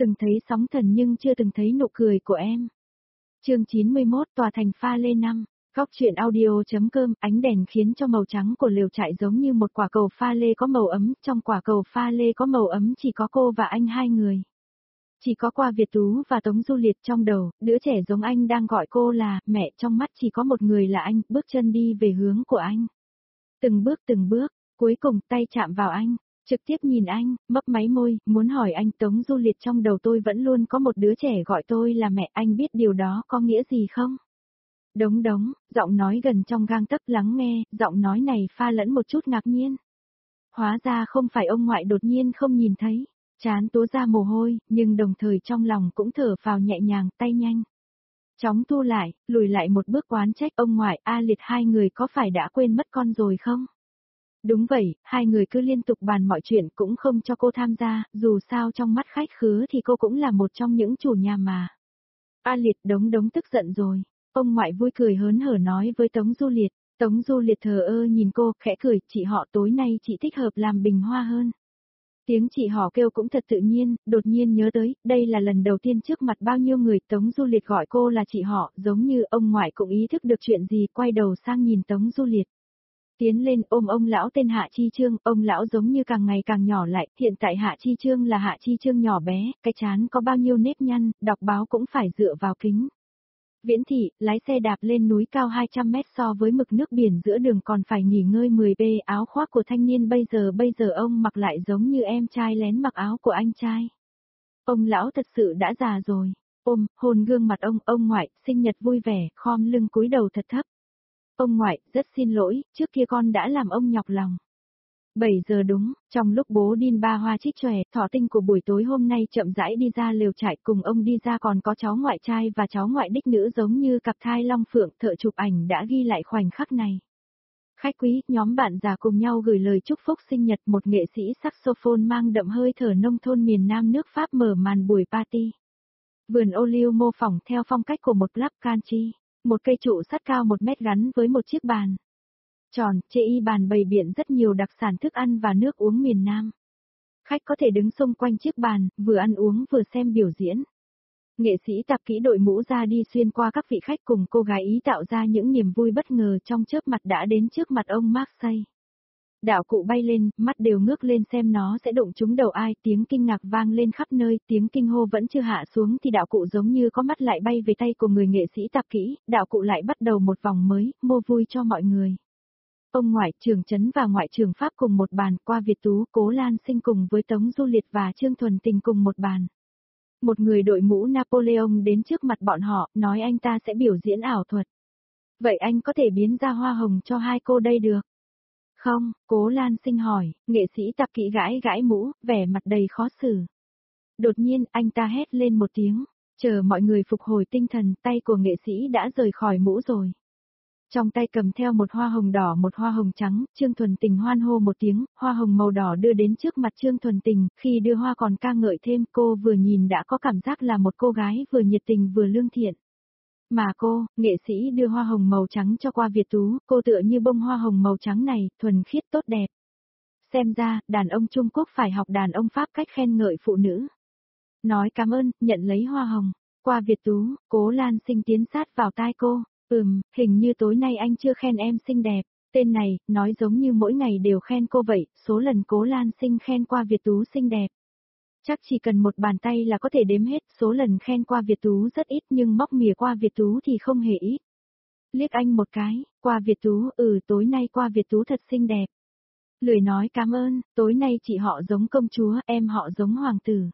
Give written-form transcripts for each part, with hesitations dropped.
Từng thấy sóng thần nhưng chưa từng thấy nụ cười của em. Chương 91 Tòa thành pha lê 5. Góc truyện audio.com. Ánh đèn khiến cho màu trắng của lều trại giống như một quả cầu pha lê có màu ấm, trong quả cầu pha lê có màu ấm chỉ có cô và anh hai người. Chỉ có Qua Việt Tú và Tống Du Liệt trong đầu, đứa trẻ giống anh đang gọi cô là mẹ, trong mắt chỉ có một người là anh, bước chân đi về hướng của anh. Từng bước, cuối cùng tay chạm vào anh, trực tiếp nhìn anh, mấp máy môi, muốn hỏi anh. Tống Du Liệt, trong đầu tôi vẫn luôn có một đứa trẻ gọi tôi là mẹ, anh biết điều đó có nghĩa gì không? Đống, giọng nói gần trong gang tấc, lắng nghe, giọng nói này pha lẫn một chút ngạc nhiên. Hóa ra không phải ông ngoại đột nhiên không nhìn thấy, trán túa ra mồ hôi, nhưng đồng thời trong lòng cũng thở phào nhẹ nhàng, tay nhanh chóng thu lại, lùi lại một bước, oán trách ông ngoại. A Liệt, hai người có phải đã quên mất con rồi không? Đúng vậy, hai người cứ liên tục bàn mọi chuyện, cũng không cho cô tham gia, dù sao trong mắt khách khứa thì cô cũng là một trong những chủ nhà mà. A Liệt, Đống tức giận rồi. Ông ngoại vui cười hớn hở nói với Tống Du Liệt. Tống Du Liệt thờ ơ nhìn cô, khẽ cười, chị họ tối nay chị thích hợp làm bình hoa hơn. Tiếng chị họ kêu cũng thật tự nhiên, đột nhiên nhớ tới, đây là lần đầu tiên trước mặt bao nhiêu người Tống Du Liệt gọi cô là chị họ, giống như ông ngoại cũng ý thức được chuyện gì, quay đầu sang nhìn Tống Du Liệt. Tiến lên ôm ông lão tên Hạ Chi Trương, ông lão giống như càng ngày càng nhỏ lại, hiện tại Hạ Chi Trương là Hạ Chi Trương nhỏ bé, cái trán có bao nhiêu nếp nhăn, đọc báo cũng phải dựa vào kính. Viễn thị, lái xe đạp lên núi cao 200 mét so với mực nước biển giữa đường còn phải nghỉ ngơi 10p, áo khoác của thanh niên bây giờ ông mặc lại giống như em trai lén mặc áo của anh trai. Ông lão thật sự đã già rồi, hôn gương mặt ông ngoại, sinh nhật vui vẻ, khom lưng cúi đầu thật thấp. Ông ngoại, rất xin lỗi, trước kia con đã làm ông nhọc lòng. 7 giờ đúng, trong lúc bố Đin Ba Hoa Trích Chòe, thỏ tinh của buổi tối hôm nay chậm rãi đi ra lều trại, cùng ông đi ra còn có cháu ngoại trai và cháu ngoại đích nữ giống như cặp thai long phượng, thợ chụp ảnh đã ghi lại khoảnh khắc này. Khách quý, nhóm bạn già cùng nhau gửi lời chúc phúc sinh nhật, một nghệ sĩ saxophone mang đậm hơi thở nông thôn miền Nam nước Pháp mở màn buổi party. Vườn ô liu mô phỏng theo phong cách của một club country. Một cây trụ sắt cao 1 mét gắn với một chiếc bàn tròn, trên bàn bày biện rất nhiều đặc sản thức ăn và nước uống miền Nam. Khách có thể đứng xung quanh chiếc bàn, vừa ăn uống vừa xem biểu diễn. Nghệ sĩ tập kỹ đội mũ ra đi xuyên qua các vị khách cùng cô gái ý tạo ra những niềm vui bất ngờ, trong chớp mặt đã đến trước mặt ông Marseille. Đạo cụ bay lên, mắt đều ngước lên xem nó sẽ đụng trúng đầu ai, tiếng kinh ngạc vang lên khắp nơi, tiếng kinh hô vẫn chưa hạ xuống thì đạo cụ giống như có mắt lại bay về tay của người nghệ sĩ tập kỹ, đạo cụ lại bắt đầu một vòng mới, mua vui cho mọi người. Ông ngoại, trưởng trấn và ngoại trưởng Pháp cùng một bàn, Qua Việt Tú, Cố Lan Sinh cùng với Tống Du Liệt và Trương Thuần Tình cùng một bàn. Một người đội mũ Napoleon đến trước mặt bọn họ, nói anh ta sẽ biểu diễn ảo thuật. Vậy anh có thể biến ra hoa hồng cho hai cô đây được? Không, Cố Lan Sinh hỏi, nghệ sĩ tập kỹ gãi mũ, vẻ mặt đầy khó xử. Đột nhiên, anh ta hét lên một tiếng, chờ mọi người phục hồi tinh thần, tay của nghệ sĩ đã rời khỏi mũ rồi. Trong tay cầm theo một hoa hồng đỏ một hoa hồng trắng, Trương Thuần Tình hoan hô một tiếng, hoa hồng màu đỏ đưa đến trước mặt Trương Thuần Tình, khi đưa hoa còn ca ngợi thêm, cô vừa nhìn đã có cảm giác là một cô gái vừa nhiệt tình vừa lương thiện. Mà cô, nghệ sĩ đưa hoa hồng màu trắng cho Qua Việt Tú, cô tựa như bông hoa hồng màu trắng này, thuần khiết tốt đẹp. Xem ra, đàn ông Trung Quốc phải học đàn ông Pháp cách khen ngợi phụ nữ. Nói cảm ơn, nhận lấy hoa hồng. Qua Việt Tú, Cố Lan Sinh tiến sát vào tai cô. Hình như tối nay anh chưa khen em xinh đẹp. Tên này, nói giống như mỗi ngày đều khen cô vậy, số lần Cố Lan Sinh khen Qua Việt Tú xinh đẹp. Chắc chỉ cần một bàn tay là có thể đếm hết, số lần khen Qua Việt Tú rất ít nhưng móc mỉa Qua Việt Tú thì không hề ít. Liếc anh một cái, Qua Việt Tú, tối nay Qua Việt Tú thật xinh đẹp. Lười nói cảm ơn, tối nay chị họ giống công chúa, em họ giống hoàng tử.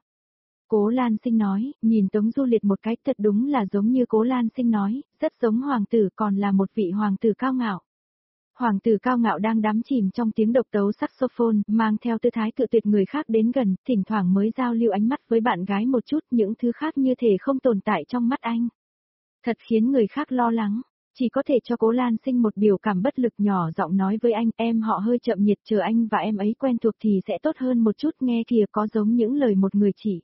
Cố Lan Sinh nói, nhìn Tống Du Liệt một cái, thật đúng là giống như Cố Lan Sinh nói, rất giống hoàng tử, còn là một vị hoàng tử cao ngạo. Hoàng tử cao ngạo đang đắm chìm trong tiếng độc tấu saxophone, mang theo tư thái cự tuyệt người khác đến gần, thỉnh thoảng mới giao lưu ánh mắt với bạn gái một chút, những thứ khác như thể không tồn tại trong mắt anh. Thật khiến người khác lo lắng, chỉ có thể cho Cố Lan Sinh một biểu cảm bất lực, nhỏ giọng nói với anh, em họ hơi chậm nhiệt, chờ anh và em ấy quen thuộc thì sẽ tốt hơn một chút, nghe kìa có giống những lời một người chỉ.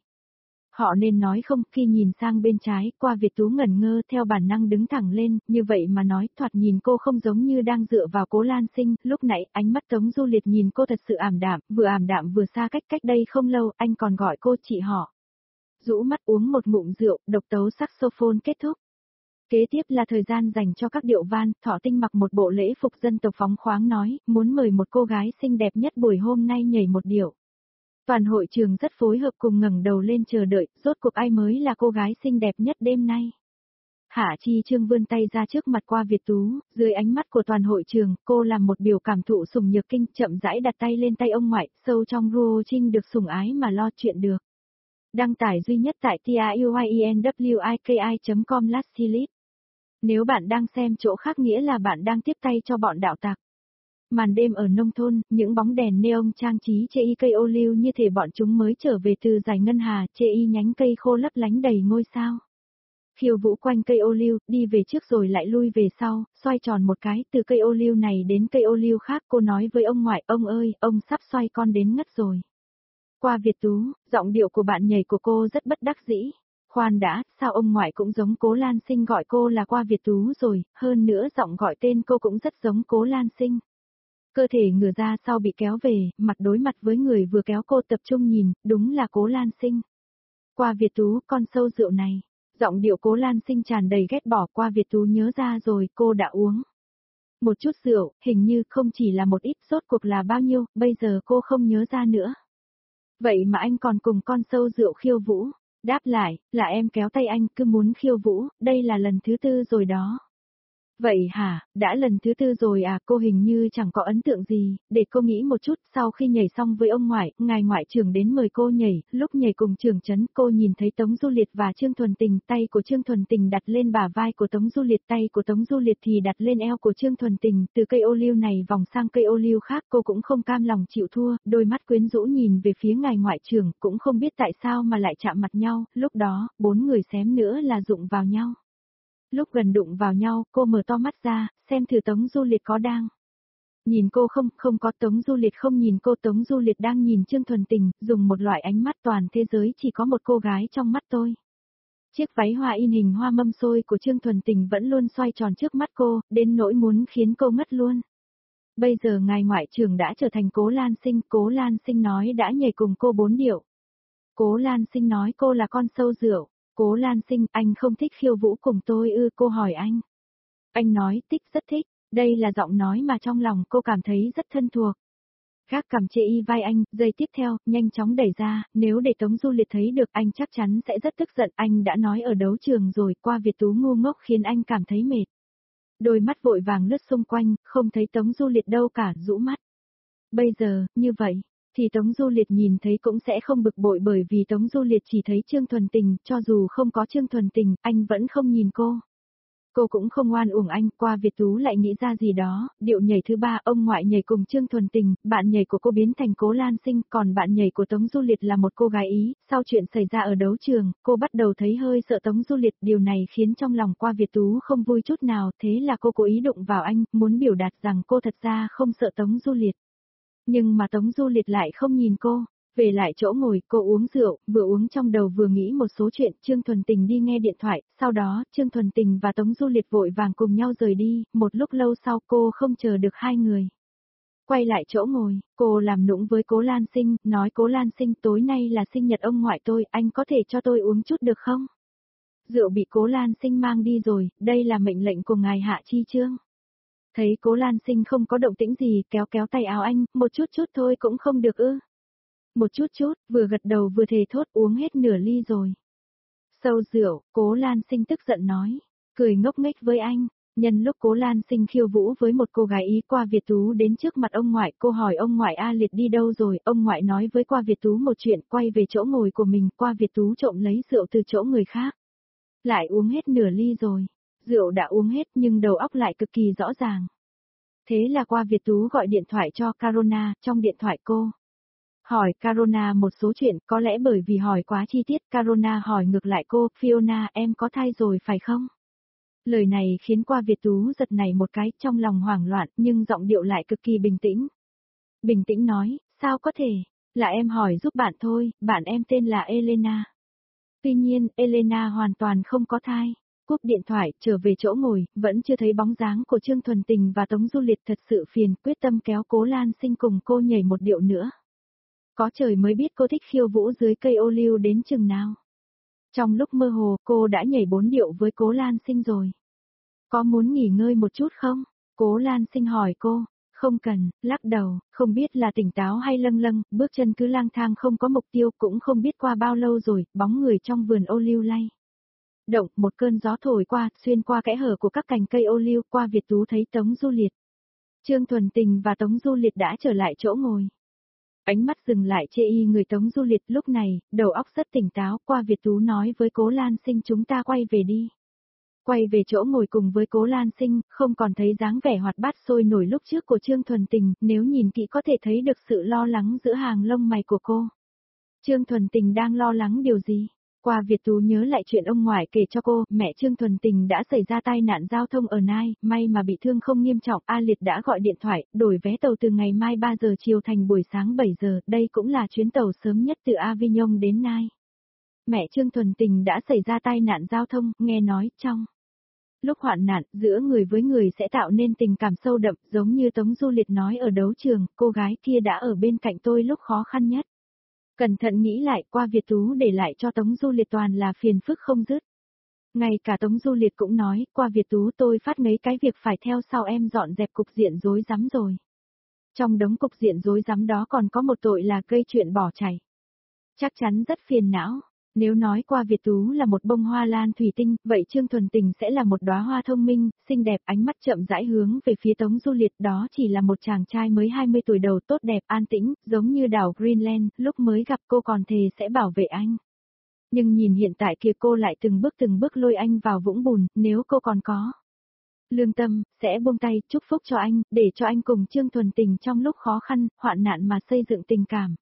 Họ nên nói không, khi nhìn sang bên trái, Qua Việt Tú ngẩn ngơ theo bản năng đứng thẳng lên, như vậy mà nói, thoạt nhìn cô không giống như đang dựa vào Cố Lan Sinh, lúc nãy, ánh mắt Tống Du Liệt nhìn cô thật sự ảm đạm vừa xa cách đây không lâu, anh còn gọi cô chị họ. Rũ mắt uống một ngụm rượu, độc tấu saxophone kết thúc. Kế tiếp là thời gian dành cho các điệu van, Thọ Tinh mặc một bộ lễ phục dân tộc phóng khoáng nói, muốn mời một cô gái xinh đẹp nhất buổi hôm nay nhảy một điệu. Toàn hội trường rất phối hợp cùng ngẩng đầu lên chờ đợi, rốt cuộc ai mới là cô gái xinh đẹp nhất đêm nay. Hạ Chi Trương vươn tay ra trước mặt Qua Việt Tú, dưới ánh mắt của toàn hội trường, cô làm một biểu cảm thụ sủng nhược kinh, chậm rãi đặt tay lên tay ông ngoại, sâu trong Ruo Trinh được sủng ái mà lo chuyện được. Đăng tải duy nhất tại tiuyenwiki.com/slip. Nếu bạn đang xem chỗ khác nghĩa là bạn đang tiếp tay cho bọn đạo tặc. Màn đêm ở nông thôn, những bóng đèn neon trang trí chê y cây ô liu như thể bọn chúng mới trở về từ dải ngân hà, chê y nhánh cây khô lấp lánh đầy ngôi sao. Khiêu vũ quanh cây ô liu, đi về trước rồi lại lui về sau, xoay tròn một cái, từ cây ô liu này đến cây ô liu khác, cô nói với ông ngoại, ông ơi, ông sắp xoay con đến ngất rồi. Qua Việt Tú, giọng điệu của bạn nhảy của cô rất bất đắc dĩ. Khoan đã, sao ông ngoại cũng giống Cố Lan Sinh gọi cô là Qua Việt Tú rồi, hơn nữa giọng gọi tên cô cũng rất giống Cố Lan Sinh. Cơ thể ngửa ra sau bị kéo về, mặt đối mặt với người vừa kéo cô tập trung nhìn, đúng là Cố Lan Sinh. Qua Việt Tú, con sâu rượu này. Giọng điệu Cố Lan Sinh tràn đầy ghét bỏ. Qua Việt Tú nhớ ra rồi, cô đã uống một chút rượu, hình như không chỉ là một ít, rốt cuộc là bao nhiêu, bây giờ cô không nhớ ra nữa. Vậy mà anh còn cùng con sâu rượu khiêu vũ. Đáp lại, là em kéo tay anh cứ muốn khiêu vũ, đây là lần thứ 4 rồi đó. Vậy hả, đã lần thứ 4 rồi à, cô hình như chẳng có ấn tượng gì, để cô nghĩ một chút, sau khi nhảy xong với ông ngoại, ngài ngoại trưởng đến mời cô nhảy, lúc nhảy cùng trưởng trấn, cô nhìn thấy Tống Du Liệt và Trương Thuần Tình, tay của Trương Thuần Tình đặt lên bả vai của Tống Du Liệt, tay của Tống Du Liệt thì đặt lên eo của Trương Thuần Tình, từ cây ô liu này vòng sang cây ô liu khác, cô cũng không cam lòng chịu thua, đôi mắt quyến rũ nhìn về phía ngài ngoại trưởng, cũng không biết tại sao mà lại chạm mặt nhau, lúc đó, 4 người xém nữa là đụng vào nhau. Lúc gần đụng vào nhau, cô mở to mắt ra, xem thử Tống Du Liệt có đang nhìn cô không, không có. Tống Du Liệt không nhìn cô, Tống Du Liệt đang nhìn Trương Thuần Tình, dùng một loại ánh mắt toàn thế giới chỉ có một cô gái trong mắt tôi. Chiếc váy hoa in hình hoa mâm xôi của Trương Thuần Tình vẫn luôn xoay tròn trước mắt cô, đến nỗi muốn khiến cô ngất luôn. Bây giờ ngài ngoại trưởng đã trở thành Cố Lan Sinh, Cố Lan Sinh nói đã nhảy cùng cô 4 điệu. Cố Lan Sinh nói cô là con sâu rượu. Cố Lan Sinh, anh không thích khiêu vũ cùng tôi ư, cô hỏi anh. Anh nói, thích, rất thích, đây là giọng nói mà trong lòng cô cảm thấy rất thân thuộc. Gác cầm chê y vai anh, giây tiếp theo, nhanh chóng đẩy ra, nếu để Tống Du Liệt thấy được anh chắc chắn sẽ rất tức giận, anh đã nói ở đấu trường rồi, Qua Việt Tú ngu ngốc khiến anh cảm thấy mệt. Đôi mắt vội vàng lướt xung quanh, không thấy Tống Du Liệt đâu cả, rũ mắt. Bây giờ, như vậy, thì Tống Du Liệt nhìn thấy cũng sẽ không bực bội bởi vì Tống Du Liệt chỉ thấy Trương Thuần Tình, cho dù không có Trương Thuần Tình, anh vẫn không nhìn cô. Cô cũng không oan uổng anh, Qua Việt Tú lại nghĩ ra gì đó, điệu nhảy thứ 3, ông ngoại nhảy cùng Trương Thuần Tình, bạn nhảy của cô biến thành Cố Lan Sinh, còn bạn nhảy của Tống Du Liệt là một cô gái Ý, sau chuyện xảy ra ở đấu trường, cô bắt đầu thấy hơi sợ Tống Du Liệt, điều này khiến trong lòng Qua Việt Tú không vui chút nào, thế là cô cố ý đụng vào anh, muốn biểu đạt rằng cô thật ra không sợ Tống Du Liệt. Nhưng mà Tống Du Liệt lại không nhìn cô. Về lại chỗ ngồi, cô uống rượu, vừa uống trong đầu vừa nghĩ một số chuyện, Trương Thuần Tình đi nghe điện thoại, sau đó, Trương Thuần Tình và Tống Du Liệt vội vàng cùng nhau rời đi, một lúc lâu sau cô không chờ được hai người. Quay lại chỗ ngồi, cô làm nũng với Cố Lan Sinh, nói Cố Lan Sinh tối nay là sinh nhật ông ngoại tôi, anh có thể cho tôi uống chút được không? Rượu bị Cố Lan Sinh mang đi rồi, đây là mệnh lệnh của ngài Hạ Chi Trương. Thấy Cố Lan Sinh không có động tĩnh gì, kéo kéo tay áo anh, một chút chút thôi cũng không được ư. Một chút chút, vừa gật đầu vừa thề thốt uống hết nửa ly rồi. Sâu rượu, Cố Lan Sinh tức giận nói, cười ngốc nghếch với anh. Nhân lúc Cố Lan Sinh khiêu vũ với một cô gái Ý, Qua Việt Tú đến trước mặt ông ngoại, cô hỏi ông ngoại A Liệt đi đâu rồi, ông ngoại nói với Qua Việt Tú một chuyện, quay về chỗ ngồi của mình, Qua Việt Tú trộm lấy rượu từ chỗ người khác. Lại uống hết nửa ly rồi, rượu đã uống hết nhưng đầu óc lại cực kỳ rõ ràng. Thế là Qua Việt Tú gọi điện thoại cho Carona, trong điện thoại cô hỏi Carona một số chuyện, có lẽ bởi vì hỏi quá chi tiết, Carona hỏi ngược lại cô, Fiona em có thai rồi phải không? Lời này khiến Qua Việt Tú giật nảy một cái, trong lòng hoảng loạn, nhưng giọng điệu lại cực kỳ bình tĩnh. Bình tĩnh nói, sao có thể, là em hỏi giúp bạn thôi, bạn em tên là Elena. Tuy nhiên, Elena hoàn toàn không có thai. Cúp điện thoại, trở về chỗ ngồi, vẫn chưa thấy bóng dáng của Trương Thuần Tình và Tống Du Liệt, thật sự phiền, quyết tâm kéo Cố Lan Sinh cùng cô nhảy một điệu nữa. Có trời mới biết cô thích khiêu vũ dưới cây ô liu đến chừng nào. Trong lúc mơ hồ, cô đã nhảy 4 điệu với Cố Lan Sinh rồi. Có muốn nghỉ ngơi một chút không? Cố Lan Sinh hỏi cô. Không cần, lắc đầu, không biết là tỉnh táo hay lâng lâng, bước chân cứ lang thang không có mục tiêu, cũng không biết qua bao lâu rồi, bóng người trong vườn ô liu lay động, một cơn gió thổi qua, xuyên qua kẽ hở của các cành cây ô liu, qua Việt Tú thấy Tống Du Liệt. Trương Thuần Tình và Tống Du Liệt đã trở lại chỗ ngồi. Ánh mắt dừng lại chê y người Tống Du Liệt, lúc này, đầu óc rất tỉnh táo, qua Việt Tú nói với Cố Lan Sinh chúng ta quay về đi. Quay về chỗ ngồi cùng với Cố Lan Sinh, không còn thấy dáng vẻ hoạt bát sôi nổi lúc trước của Trương Thuần Tình, nếu nhìn kỹ có thể thấy được sự lo lắng giữa hàng lông mày của cô. Trương Thuần Tình đang lo lắng điều gì? Qua Việt Tú nhớ lại chuyện ông ngoại kể cho cô, mẹ Trương Thuần Tình đã xảy ra tai nạn giao thông ở Nai, may mà bị thương không nghiêm trọng, A Liệt đã gọi điện thoại, đổi vé tàu từ ngày mai 3 giờ chiều thành buổi sáng 7 giờ, đây cũng là chuyến tàu sớm nhất từ Avignon đến Nai. Mẹ Trương Thuần Tình đã xảy ra tai nạn giao thông, nghe nói, trong lúc hoạn nạn, giữa người với người sẽ tạo nên tình cảm sâu đậm, giống như Tống Du Liệt nói ở đấu trường, cô gái kia đã ở bên cạnh tôi lúc khó khăn nhất. Cẩn thận nghĩ lại, qua Việt Tú để lại cho Tống Du Liệt toàn là phiền phức không dứt. Ngay cả Tống Du Liệt cũng nói, qua Việt Tú tôi phát mấy cái việc phải theo sau em dọn dẹp cục diện rối rắm rồi. Trong đống cục diện rối rắm đó còn có một tội là gây chuyện bỏ chạy. Chắc chắn rất phiền não. Nếu nói qua Việt Tú là một bông hoa lan thủy tinh, vậy Trương Thuần Tình sẽ là một đóa hoa thông minh, xinh đẹp, ánh mắt chậm rãi hướng về phía Tống Du Liệt, đó chỉ là một chàng trai mới 20 tuổi đầu tốt đẹp, an tĩnh, giống như đảo Greenland, lúc mới gặp cô còn thề sẽ bảo vệ anh. Nhưng nhìn hiện tại kia cô lại từng bước lôi anh vào vũng bùn, nếu cô còn có lương tâm, sẽ buông tay, chúc phúc cho anh, để cho anh cùng Trương Thuần Tình trong lúc khó khăn, hoạn nạn mà xây dựng tình cảm.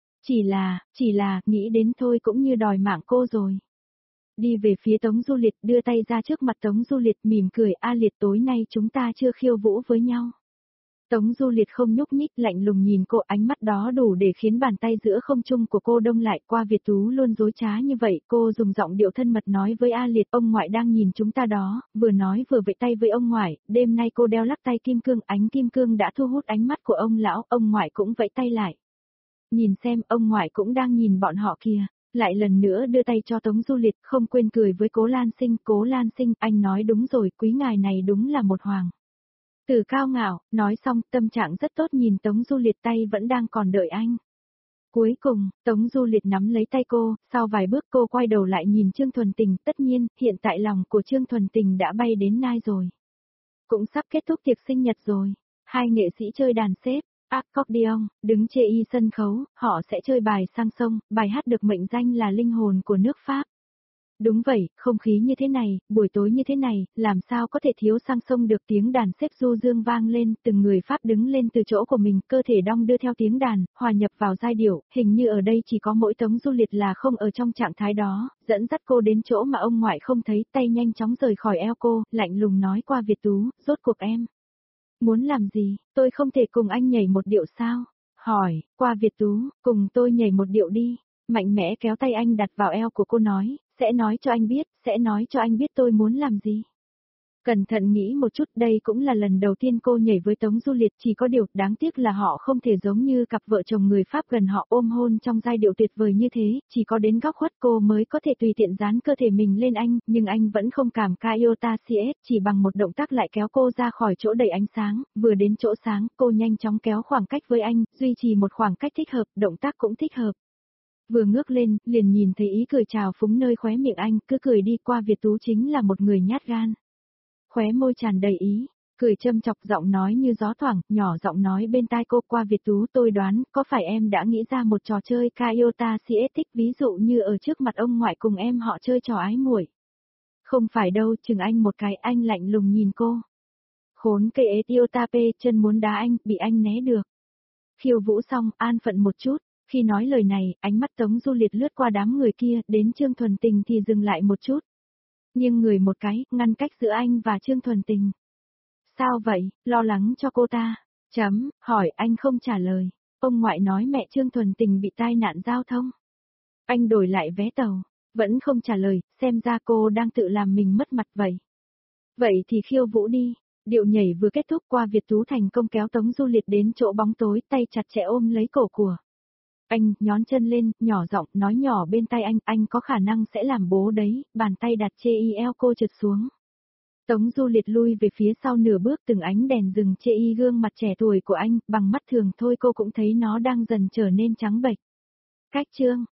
Chỉ là, nghĩ đến thôi cũng như đòi mạng cô rồi. Đi về phía Tống Du Liệt, đưa tay ra trước mặt Tống Du Liệt, mỉm cười, A Liệt tối nay chúng ta chưa khiêu vũ với nhau. Tống Du Liệt không nhúc nhích, lạnh lùng nhìn cô, ánh mắt đó đủ để khiến bàn tay giữa không trung của cô đông lại. Qua Việt Tú luôn dối trá như vậy, cô dùng giọng điệu thân mật nói với A Liệt, ông ngoại đang nhìn chúng ta đó, vừa nói vừa vẫy tay với ông ngoại, đêm nay cô đeo lắc tay kim cương, ánh kim cương đã thu hút ánh mắt của ông lão, ông ngoại cũng vẫy tay lại. Nhìn xem, ông ngoại cũng đang nhìn bọn họ kìa. Lại lần nữa đưa tay cho Tống Du Liệt, không quên cười với Cố Lan Sinh, Cố Lan Sinh, anh nói đúng rồi, quý ngài này đúng là một hoàng tử cao ngạo. Nói xong, tâm trạng rất tốt, nhìn Tống Du Liệt, tay vẫn đang còn đợi anh. Cuối cùng, Tống Du Liệt nắm lấy tay cô, sau vài bước cô quay đầu lại nhìn Trương Thuần Tình, tất nhiên, hiện tại lòng của Trương Thuần Tình đã bay đến Nai rồi. Cũng sắp kết thúc tiệc sinh nhật rồi. Hai nghệ sĩ chơi đàn xếp accordion, đứng chê y sân khấu, họ sẽ chơi bài sang sông, bài hát được mệnh danh là linh hồn của nước Pháp. Đúng vậy, không khí như thế này, buổi tối như thế này, làm sao có thể thiếu sang sông được, tiếng đàn xếp du dương vang lên, từng người Pháp đứng lên từ chỗ của mình, cơ thể đong đưa theo tiếng đàn, hòa nhập vào giai điệu, hình như ở đây chỉ có mỗi Tống Du Liệt là không ở trong trạng thái đó, dẫn dắt cô đến chỗ mà ông ngoại không thấy, tay nhanh chóng rời khỏi eo cô, lạnh lùng nói qua Việt Tú, rốt cuộc em muốn làm gì, tôi không thể cùng anh nhảy một điệu sao? Hỏi, qua Việt Tú, cùng tôi nhảy một điệu đi. Mạnh mẽ kéo tay anh đặt vào eo của cô nói, sẽ nói cho anh biết tôi muốn làm gì. Cẩn thận nghĩ một chút, đây cũng là lần đầu tiên cô nhảy với Tống Du Liệt, chỉ có điều đáng tiếc là họ không thể giống như cặp vợ chồng người Pháp gần họ ôm hôn trong giai điệu tuyệt vời như thế, chỉ có đến góc khuất cô mới có thể tùy tiện dán cơ thể mình lên anh, nhưng anh vẫn không cảm iota CS, chỉ bằng một động tác lại kéo cô ra khỏi chỗ đầy ánh sáng, vừa đến chỗ sáng, cô nhanh chóng kéo khoảng cách với anh, duy trì một khoảng cách thích hợp, động tác cũng thích hợp. Vừa ngước lên, liền nhìn thấy ý cười trào phúng nơi khóe miệng anh, cứ cười đi. Qua Việt Tú chính là một người nhát gan. Khóe môi tràn đầy ý, cười châm chọc, giọng nói như gió thoảng, nhỏ giọng nói bên tai cô, qua Việt Tú tôi đoán, có phải em đã nghĩ ra một trò chơi Kaiota Sietic, ví dụ như ở trước mặt ông ngoại cùng em họ chơi trò ái muội. Không phải đâu, chừng anh một cái, anh lạnh lùng nhìn cô. Khốn cây Etiotape, chân muốn đá anh, bị anh né được. Khiêu vũ xong, an phận một chút. Khi nói lời này, ánh mắt Tống Du Liệt lướt qua đám người kia, đến Trương Thuần Tình thì dừng lại một chút. Nhưng người một cái, ngăn cách giữa anh và Trương Thuần Tình. Sao vậy, lo lắng cho cô ta? Hỏi anh không trả lời. Ông ngoại nói mẹ Trương Thuần Tình bị tai nạn giao thông. Anh đổi lại vé tàu, vẫn không trả lời, xem ra cô đang tự làm mình mất mặt vậy. Vậy thì khiêu vũ đi. Điệu nhảy vừa kết thúc, qua Việt Tú thành công kéo Tống Du Liệt đến chỗ bóng tối, tay chặt chẽ ôm lấy cổ của Anh nhón chân lên, nhỏ giọng nói nhỏ bên tai anh có khả năng sẽ làm bố đấy, bàn tay đặt chê y eo cô trượt xuống. Tống Du Liệt lui về phía sau nửa bước, từng ánh đèn rừng chê y gương mặt trẻ tuổi của anh, bằng mắt thường thôi cô cũng thấy nó đang dần trở nên trắng bệch. Cách chương